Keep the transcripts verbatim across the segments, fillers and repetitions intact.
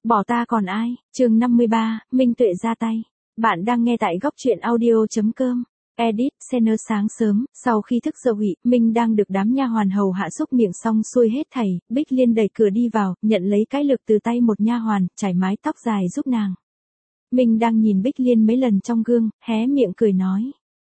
Bỏ ta còn ai, chương năm mươi ba, Minh Tuệ ra tay. Bạn đang nghe tại góc truyện audio.com. Edit, Senner sáng sớm, sau khi thức dậy, Minh đang được đám nha hoàn hầu hạ xúc miệng xong xuôi hết thảy, Bích Liên đẩy cửa đi vào, nhận lấy cái lược từ tay một nha hoàn, chải mái tóc dài giúp nàng. Minh đang nhìn Bích Liên mấy lần trong gương, hé miệng cười nói.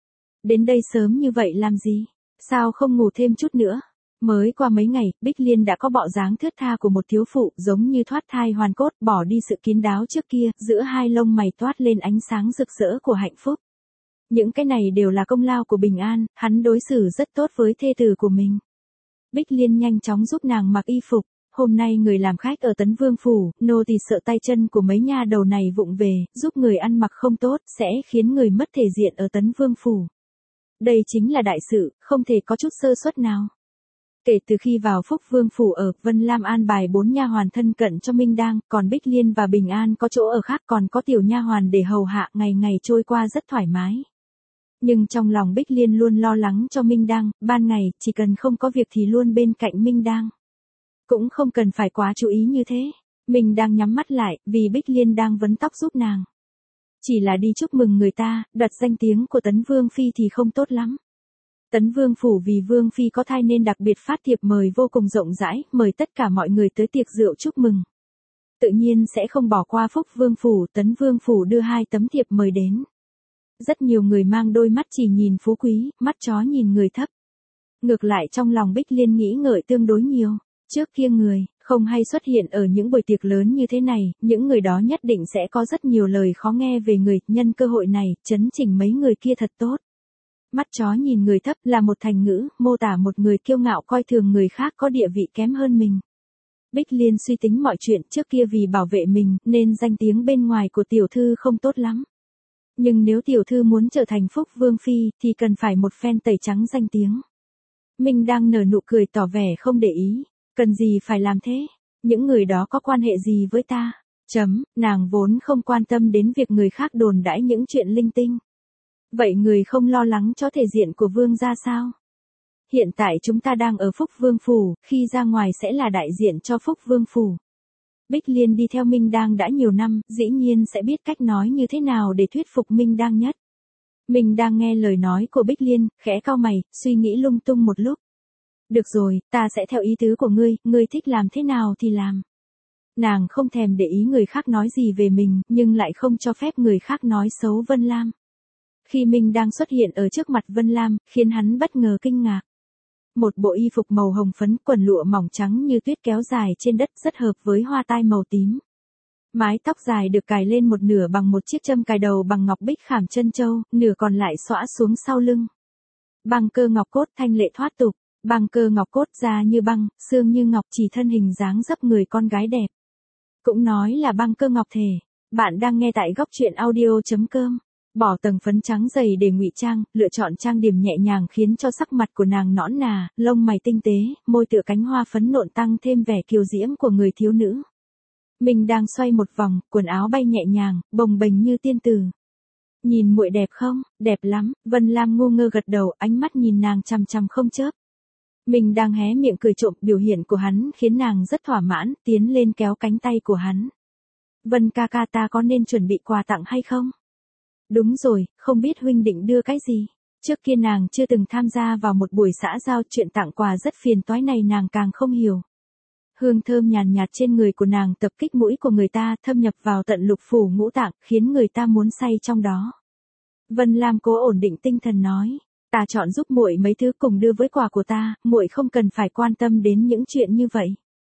Đến đây sớm như vậy làm gì? Sao không ngủ thêm chút nữa? Mới qua mấy ngày, Bích Liên đã có bộ dáng thướt tha của một thiếu phụ, giống như thoát thai hoàn cốt, bỏ đi sự kín đáo trước kia, giữa hai lông mày toát lên ánh sáng rực rỡ của hạnh phúc. Những cái này đều là công lao của Bình An, hắn đối xử rất tốt với thê tử của mình. Bích Liên nhanh chóng giúp nàng mặc y phục. Hôm nay người làm khách ở Tấn Vương Phủ, nô tỳ sợ tay chân của mấy nha đầu này vụng về, giúp người ăn mặc không tốt, sẽ khiến người mất thể diện ở Tấn Vương Phủ. Đây chính là đại sự, không thể có chút sơ suất nào. Kể từ khi vào Phúc Vương Phủ ở, Vân Lam an bài bốn nha hoàn thân cận cho Minh Đang, còn Bích Liên và Bình An có chỗ ở khác, còn có tiểu nha hoàn để hầu hạ, ngày ngày trôi qua rất thoải mái. Nhưng trong lòng Bích Liên luôn lo lắng cho Minh Đang, ban ngày, chỉ cần không có việc thì luôn bên cạnh Minh Đang. Cũng không cần phải quá chú ý như thế. Minh Đang nhắm mắt lại, vì Bích Liên đang vấn tóc giúp nàng. Chỉ là đi chúc mừng người ta, đặt danh tiếng của Tấn Vương Phi thì không tốt lắm. Tấn Vương Phủ vì Vương Phi có thai nên đặc biệt phát thiệp mời vô cùng rộng rãi, mời tất cả mọi người tới tiệc rượu chúc mừng. Tự nhiên sẽ không bỏ qua Phúc Vương Phủ, Tấn Vương Phủ đưa hai tấm thiệp mời đến. Rất nhiều người mang đôi mắt chỉ nhìn phú quý, mắt chó nhìn người thấp. Ngược lại trong lòng Bích Liên nghĩ ngợi tương đối nhiều. Trước kia người, không hay xuất hiện ở những buổi tiệc lớn như thế này, những người đó nhất định sẽ có rất nhiều lời khó nghe về người, nhân cơ hội này, chấn chỉnh mấy người kia thật tốt. Mắt chó nhìn người thấp là một thành ngữ, mô tả một người kiêu ngạo coi thường người khác có địa vị kém hơn mình. Bích Liên suy tính mọi chuyện, trước kia vì bảo vệ mình, nên danh tiếng bên ngoài của tiểu thư không tốt lắm. Nhưng nếu tiểu thư muốn trở thành Phúc Vương Phi, thì cần phải một phen tẩy trắng danh tiếng. Minh đang nở nụ cười tỏ vẻ không để ý. Cần gì phải làm thế? Những người đó có quan hệ gì với ta? Chấm, nàng vốn không quan tâm đến việc người khác đồn đãi những chuyện linh tinh. Vậy người không lo lắng cho thể diện của vương gia sao? Hiện tại chúng ta đang ở Phúc Vương Phủ, khi ra ngoài sẽ là đại diện cho Phúc Vương Phủ. Bích Liên đi theo Minh Đang đã nhiều năm, dĩ nhiên sẽ biết cách nói như thế nào để thuyết phục Minh Đang nhất. Minh Đang nghe lời nói của Bích Liên, khẽ cau mày, suy nghĩ lung tung một lúc. Được rồi, ta sẽ theo ý tứ của ngươi, ngươi thích làm thế nào thì làm. Nàng không thèm để ý người khác nói gì về mình, nhưng lại không cho phép người khác nói xấu Vân Lam. Khi Minh đang xuất hiện ở trước mặt Vân Lam, khiến hắn bất ngờ kinh ngạc. Một bộ y phục màu hồng phấn, quần lụa mỏng trắng như tuyết kéo dài trên đất rất hợp với hoa tai màu tím. Mái tóc dài được cài lên một nửa bằng một chiếc châm cài đầu bằng ngọc bích khảm chân châu, nửa còn lại xõa xuống sau lưng. Băng cơ ngọc cốt thanh lệ thoát tục. Băng cơ ngọc cốt da như băng, xương như ngọc, chỉ thân hình dáng dấp người con gái đẹp. Cũng nói là băng cơ ngọc thể. Bạn đang nghe tại góc truyện audio.com. Bỏ tầng phấn trắng dày để ngụy trang, lựa chọn trang điểm nhẹ nhàng khiến cho sắc mặt của nàng nõn nà, lông mày tinh tế, môi tựa cánh hoa phấn nộn tăng thêm vẻ kiều diễm của người thiếu nữ. Mình đang xoay một vòng, quần áo bay nhẹ nhàng, bồng bềnh như tiên tử. Nhìn muội đẹp không? Đẹp lắm. Vân Lam ngu ngơ gật đầu, ánh mắt nhìn nàng chằm chằm không chớp. Mình đang hé miệng cười trộm, biểu hiện của hắn khiến nàng rất thỏa mãn, tiến lên kéo cánh tay của hắn. Vân ca ca, ta có nên chuẩn bị quà tặng hay không? Đúng rồi, không biết huynh định đưa cái gì? Trước kia nàng chưa từng tham gia vào một buổi xã giao, chuyện tặng quà rất phiền toái này nàng càng không hiểu. Hương thơm nhàn nhạt trên người của nàng tập kích mũi của người ta, thâm nhập vào tận lục phủ ngũ tạng, khiến người ta muốn say trong đó. Vân Lam cố ổn định tinh thần nói. Ta chọn giúp muội mấy thứ cùng đưa với quà của ta, muội không cần phải quan tâm đến những chuyện như vậy.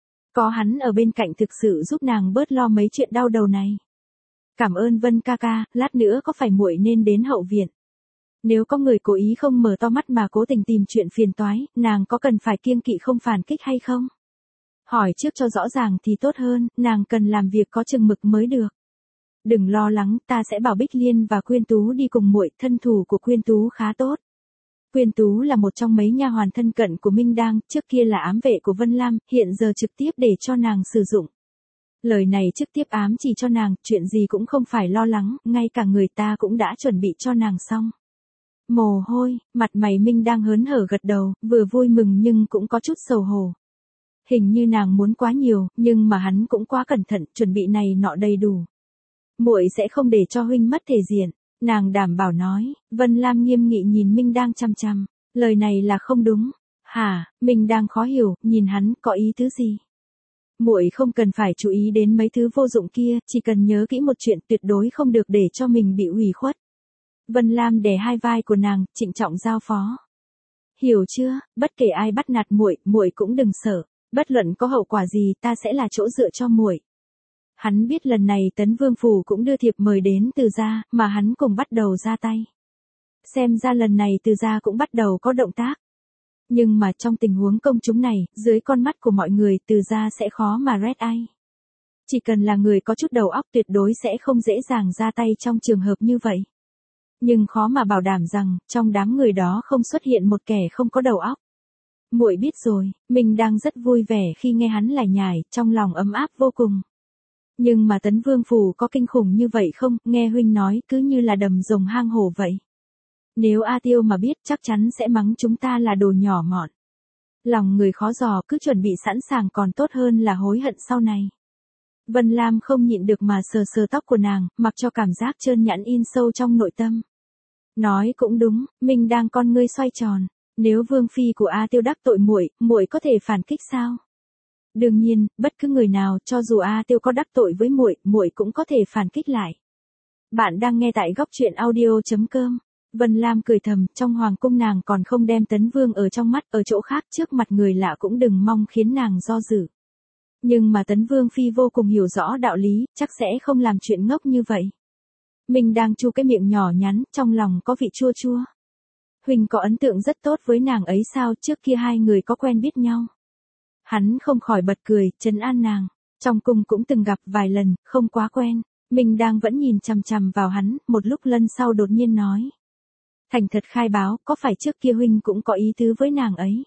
Có hắn ở bên cạnh thực sự giúp nàng bớt lo mấy chuyện đau đầu này. Cảm ơn Vân ca ca, lát nữa có phải muội nên đến hậu viện? Nếu có người cố ý không mở to mắt mà cố tình tìm chuyện phiền toái, nàng có cần phải kiêng kỵ không phản kích hay không? Hỏi trước cho rõ ràng thì tốt hơn, nàng cần làm việc có chừng mực mới được. Đừng lo lắng, ta sẽ bảo Bích Liên và Quyên Tú đi cùng muội, thân thủ của Quyên Tú khá tốt. Quyên Tú là một trong mấy nha hoàn thân cận của Minh Đang, trước kia là ám vệ của Vân Lam, hiện giờ trực tiếp để cho nàng sử dụng. Lời này trực tiếp ám chỉ cho nàng, chuyện gì cũng không phải lo lắng, ngay cả người ta cũng đã chuẩn bị cho nàng xong. Mồ hôi, mặt mày Minh Đang hớn hở gật đầu, vừa vui mừng nhưng cũng có chút xấu hổ. Hình như nàng muốn quá nhiều, nhưng mà hắn cũng quá cẩn thận, chuẩn bị này nọ đầy đủ. Muội sẽ không để cho huynh mất thể diện, nàng đảm bảo nói. Vân Lam nghiêm nghị nhìn Minh đang chăm chăm, lời này là không đúng. Hả? Minh đang khó hiểu, nhìn hắn, có ý tứ gì? Muội không cần phải chú ý đến mấy thứ vô dụng kia, chỉ cần nhớ kỹ một chuyện, tuyệt đối không được để cho mình bị ủy khuất. Vân Lam đè hai vai của nàng, trịnh trọng giao phó. Hiểu chưa, bất kể ai bắt nạt muội, muội cũng đừng sợ, bất luận có hậu quả gì, ta sẽ là chỗ dựa cho muội. Hắn biết lần này Tấn Vương phủ cũng đưa thiệp mời đến Từ gia, mà hắn cùng bắt đầu ra tay. Xem ra lần này Từ gia cũng bắt đầu có động tác. Nhưng mà trong tình huống công chúng này, dưới con mắt của mọi người, Từ gia sẽ khó mà rét ai. Chỉ cần là người có chút đầu óc tuyệt đối sẽ không dễ dàng ra tay trong trường hợp như vậy. Nhưng khó mà bảo đảm rằng, trong đám người đó không xuất hiện một kẻ không có đầu óc. Muội biết rồi, mình đang rất vui vẻ khi nghe hắn lải nhải, trong lòng ấm áp vô cùng. Nhưng mà Tấn Vương phủ có kinh khủng như vậy không, nghe huynh nói cứ như là đầm rồng hang hổ vậy. Nếu A Tiêu mà biết chắc chắn sẽ mắng chúng ta là đồ nhỏ mọn. Lòng người khó dò, cứ chuẩn bị sẵn sàng còn tốt hơn là hối hận sau này. Vân Lam không nhịn được mà sờ sờ tóc của nàng, mặc cho cảm giác trơn nhẵn in sâu trong nội tâm. Nói cũng đúng, mình đang con ngươi xoay tròn, nếu vương phi của A Tiêu đắc tội muội, muội có thể phản kích sao? Đương nhiên, bất cứ người nào, cho dù A Tiêu có đắc tội với muội, muội cũng có thể phản kích lại. Bạn đang nghe tại góc truyện audio chấm com. Vân Lam cười thầm, trong hoàng cung nàng còn không đem Tấn Vương ở trong mắt, ở chỗ khác trước mặt người lạ cũng đừng mong khiến nàng do dự. Nhưng mà Tấn Vương phi vô cùng hiểu rõ đạo lý, chắc sẽ không làm chuyện ngốc như vậy. Mình đang chu cái miệng nhỏ nhắn, trong lòng có vị chua chua. Huỳnh có ấn tượng rất tốt với nàng ấy sao, trước kia hai người có quen biết nhau. Hắn không khỏi bật cười, trấn an nàng. Trong cung cũng từng gặp vài lần, không quá quen. Mình đang vẫn nhìn chằm chằm vào hắn, một lúc lần sau đột nhiên nói. Thành thật khai báo, có phải trước kia huynh cũng có ý tứ với nàng ấy?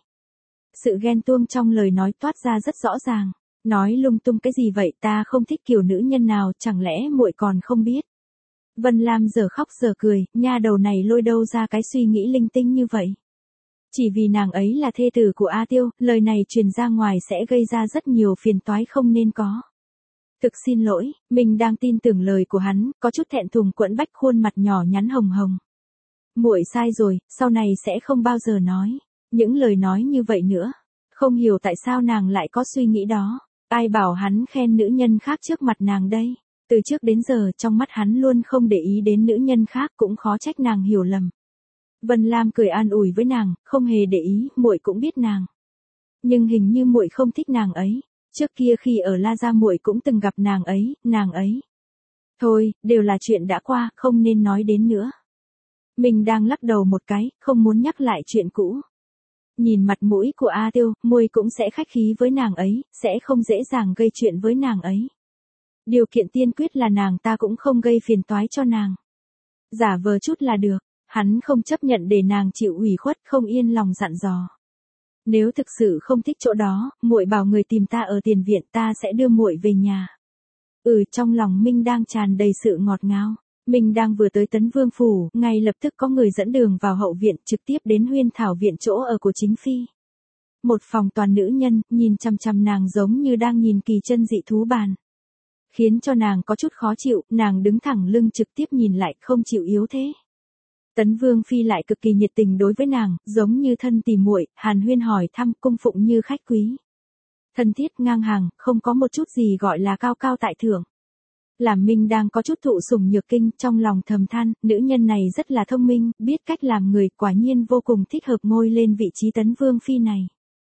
Sự ghen tuông trong lời nói toát ra rất rõ ràng. Nói lung tung cái gì vậy, ta không thích kiểu nữ nhân nào, chẳng lẽ muội còn không biết? Vân Lam giờ khóc giờ cười, nha đầu này lôi đâu ra cái suy nghĩ linh tinh như vậy? Chỉ vì nàng ấy là thê tử của A Tiêu, lời này truyền ra ngoài sẽ gây ra rất nhiều phiền toái không nên có. Thực xin lỗi, mình đang tin tưởng lời của hắn, có chút thẹn thùng quẫn bách khuôn mặt nhỏ nhắn hồng hồng. Muội sai rồi, sau này sẽ không bao giờ nói những lời nói như vậy nữa. Không hiểu tại sao nàng lại có suy nghĩ đó. Ai bảo hắn khen nữ nhân khác trước mặt nàng đây? Từ trước đến giờ trong mắt hắn luôn không để ý đến nữ nhân khác, cũng khó trách nàng hiểu lầm. Vân Lam cười an ủi với nàng, không hề để ý, muội cũng biết nàng. Nhưng hình như muội không thích nàng ấy. Trước kia khi ở La Gia muội cũng từng gặp nàng ấy, nàng ấy. Thôi, đều là chuyện đã qua, không nên nói đến nữa. Mình đang lắc đầu một cái, không muốn nhắc lại chuyện cũ. Nhìn mặt mũi của A Tiêu, muội cũng sẽ khách khí với nàng ấy, sẽ không dễ dàng gây chuyện với nàng ấy. Điều kiện tiên quyết là nàng ta cũng không gây phiền toái cho nàng. Giả vờ chút là được, hắn không chấp nhận để nàng chịu ủy khuất, không yên lòng dặn dò. Nếu thực sự không thích chỗ đó, muội bảo người tìm ta ở tiền viện, ta sẽ đưa muội về nhà. Ừ, trong lòng Minh đang tràn đầy sự ngọt ngào. Minh đang vừa tới Tấn Vương phủ, ngay lập tức có người dẫn đường vào hậu viện, trực tiếp đến Huyên Thảo viện chỗ ở của chính phi. Một phòng toàn nữ nhân, nhìn chằm chằm nàng giống như đang nhìn kỳ chân dị thú bàn. Khiến cho nàng có chút khó chịu, nàng đứng thẳng lưng trực tiếp nhìn lại, không chịu yếu thế. Tấn Vương phi lại cực kỳ nhiệt tình đối với nàng, giống như thân tỉ muội, hàn huyên hỏi thăm, cung phụng như khách quý. Thân thiết ngang hàng, không có một chút gì gọi là cao cao tại thượng. Làm Minh đang có chút thụ sủng nhược kinh, trong lòng thầm than, nữ nhân này rất là thông minh, biết cách làm người, quả nhiên vô cùng thích hợp ngôi lên vị trí Tấn Vương phi này.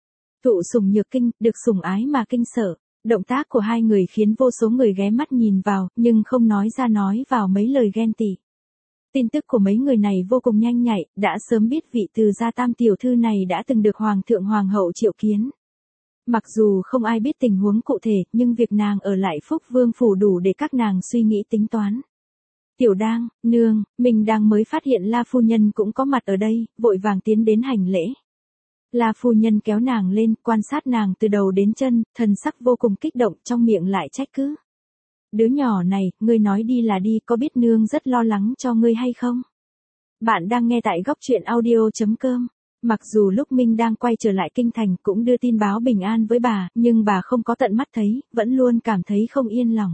Thụ sủng nhược kinh, được sủng ái mà kinh sợ. Động tác của hai người khiến vô số người ghé mắt nhìn vào, nhưng không nói ra nói vào mấy lời ghen tị. Tin tức của mấy người này vô cùng nhanh nhạy, đã sớm biết vị Từ gia tam tiểu thư này đã từng được Hoàng thượng Hoàng hậu triệu kiến. Mặc dù không ai biết tình huống cụ thể, nhưng việc nàng ở lại Phúc Vương phủ đủ để các nàng suy nghĩ tính toán. Tiểu Đang, nương, mình đang mới phát hiện La phu nhân cũng có mặt ở đây, vội vàng tiến đến hành lễ. La phu nhân kéo nàng lên, quan sát nàng từ đầu đến chân, thần sắc vô cùng kích động, trong miệng lại trách cứ. Đứa nhỏ này, ngươi nói đi là đi, có biết nương rất lo lắng cho ngươi hay không? Bạn đang nghe tại góc truyện audio chấm com. Mặc dù lúc Minh đang quay trở lại kinh thành cũng đưa tin báo bình an với bà, nhưng bà không có tận mắt thấy, vẫn luôn cảm thấy không yên lòng.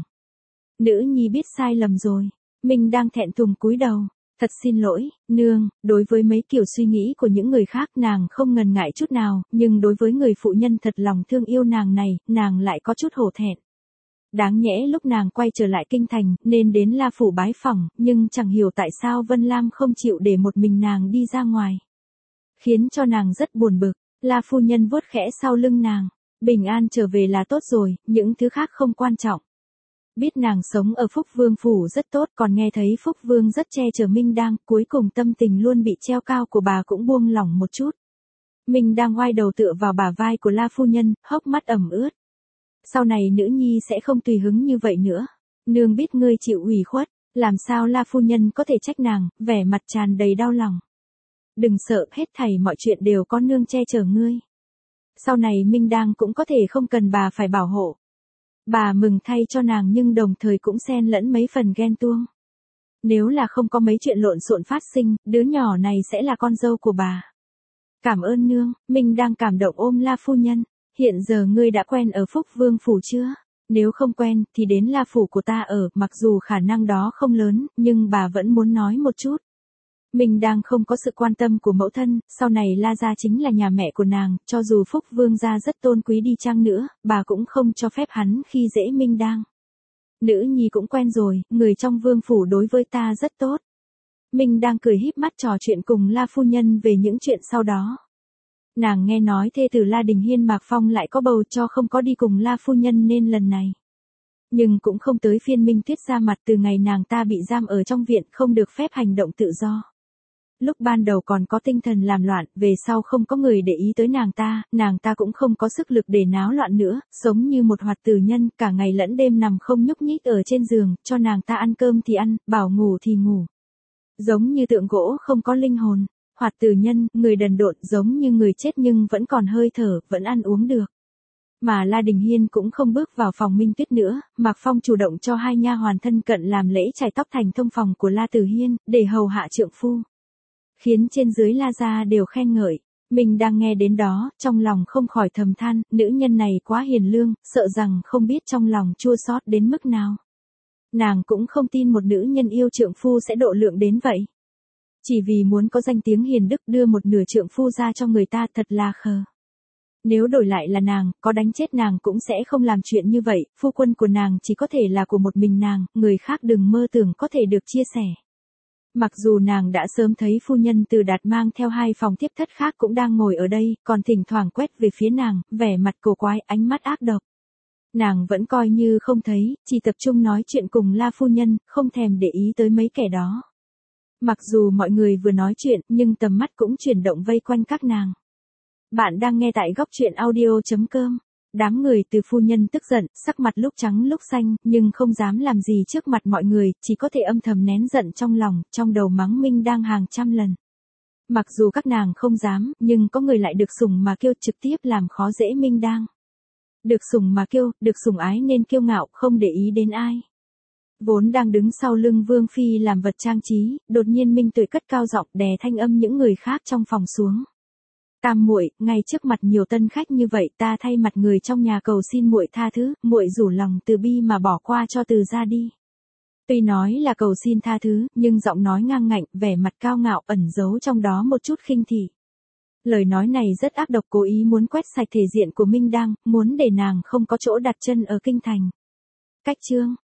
Nữ nhi biết sai lầm rồi. Minh đang thẹn thùng cúi đầu. Thật xin lỗi, nương, đối với mấy kiểu suy nghĩ của những người khác nàng không ngần ngại chút nào, nhưng đối với người phụ nhân thật lòng thương yêu nàng này, nàng lại có chút hổ thẹn. Đáng nhẽ lúc nàng quay trở lại kinh thành, nên đến La Phủ bái phỏng, nhưng chẳng hiểu tại sao Vân Lam không chịu để một mình nàng đi ra ngoài. Khiến cho nàng rất buồn bực, La phu nhân vuốt khẽ sau lưng nàng. Bình an trở về là tốt rồi, những thứ khác không quan trọng. Biết nàng sống ở Phúc Vương Phủ rất tốt, còn nghe thấy Phúc Vương rất che chở Minh Đang, cuối cùng tâm tình luôn bị treo cao của bà cũng buông lỏng một chút. Minh Đang ngoai đầu tựa vào bả vai của La phu nhân, hốc mắt ẩm ướt. Sau này nữ nhi sẽ không tùy hứng như vậy nữa. Nương biết ngươi chịu ủy khuất, làm sao La phu nhân có thể trách nàng, vẻ mặt tràn đầy đau lòng. Đừng sợ, hết thảy mọi chuyện đều có nương che chở ngươi. Sau này Minh Đang cũng có thể không cần bà phải bảo hộ. Bà mừng thay cho nàng nhưng đồng thời cũng xen lẫn mấy phần ghen tuông. Nếu là không có mấy chuyện lộn xộn phát sinh, đứa nhỏ này sẽ là con dâu của bà. Cảm ơn nương. Minh đang cảm động ôm La phu nhân. Hiện giờ ngươi đã quen ở Phúc Vương Phủ chưa? Nếu không quen, thì đến La Phủ của ta ở, mặc dù khả năng đó không lớn, nhưng bà vẫn muốn nói một chút. Mình đang không có sự quan tâm của mẫu thân, sau này La gia chính là nhà mẹ của nàng, cho dù Phúc Vương gia rất tôn quý đi chăng nữa, bà cũng không cho phép hắn khi dễ Minh đang. Nữ nhi cũng quen rồi, người trong vương phủ đối với ta rất tốt. Minh đang cười híp mắt trò chuyện cùng La phu nhân về những chuyện sau đó. Nàng nghe nói thê tử La Đình Hiên Mạc Phong lại có bầu cho không có đi cùng La phu nhân nên lần này. Nhưng cũng không tới phiên Minh Tuyết ra mặt từ ngày nàng ta bị giam ở trong viện không được phép hành động tự do. Lúc ban đầu còn có tinh thần làm loạn, về sau không có người để ý tới nàng ta, nàng ta cũng không có sức lực để náo loạn nữa, giống như một hoạt tử nhân, cả ngày lẫn đêm nằm không nhúc nhích ở trên giường, cho nàng ta ăn cơm thì ăn, bảo ngủ thì ngủ. Giống như tượng gỗ không có linh hồn, hoạt tử nhân, người đần độn giống như người chết nhưng vẫn còn hơi thở, vẫn ăn uống được. Mà La Đình Hiên cũng không bước vào phòng Minh Tuyết nữa, Mạc Phong chủ động cho hai nha hoàn thân cận làm lễ chải tóc thành thông phòng của La Tử Hiên, để hầu hạ trượng phu. Khiến trên dưới La gia đều khen ngợi. Mình đang nghe đến đó, trong lòng không khỏi thầm than, nữ nhân này quá hiền lương, sợ rằng không biết trong lòng chua xót đến mức nào. Nàng cũng không tin một nữ nhân yêu trượng phu sẽ độ lượng đến vậy. Chỉ vì muốn có danh tiếng hiền đức đưa một nửa trượng phu ra cho người ta thật là khờ. Nếu đổi lại là nàng, có đánh chết nàng cũng sẽ không làm chuyện như vậy, phu quân của nàng chỉ có thể là của một mình nàng, người khác đừng mơ tưởng có thể được chia sẻ. Mặc dù nàng đã sớm thấy phu nhân Từ Đạt mang theo hai phòng tiếp thất khác cũng đang ngồi ở đây, còn thỉnh thoảng quét về phía nàng, vẻ mặt cổ quái, ánh mắt ác độc. Nàng vẫn coi như không thấy, chỉ tập trung nói chuyện cùng La phu nhân, không thèm để ý tới mấy kẻ đó. Mặc dù mọi người vừa nói chuyện, nhưng tầm mắt cũng chuyển động vây quanh các nàng. Bạn đang nghe tại góc truyện audio chấm com. Đám người từ phu nhân tức giận, sắc mặt lúc trắng lúc xanh, nhưng không dám làm gì trước mặt mọi người, chỉ có thể âm thầm nén giận trong lòng, trong đầu mắng Minh đang hàng trăm lần. Mặc dù các nàng không dám, nhưng có người lại được sủng mà kêu trực tiếp làm khó dễ Minh đang. Được sủng mà kêu, được sủng ái nên kiêu ngạo, không để ý đến ai. Vốn đang đứng sau lưng Vương Phi làm vật trang trí, đột nhiên Minh Tuệ cất cao giọng đè thanh âm những người khác trong phòng xuống. Tam muội, ngay trước mặt nhiều tân khách như vậy, ta thay mặt người trong nhà cầu xin muội tha thứ, muội rủ lòng từ bi mà bỏ qua cho Từ ra đi. Tuy nói là cầu xin tha thứ, nhưng giọng nói ngang ngạnh, vẻ mặt cao ngạo ẩn giấu trong đó một chút khinh thị. Lời nói này rất ác độc, cố ý muốn quét sạch thể diện của Minh Đang, muốn để nàng không có chỗ đặt chân ở kinh thành. Cách chương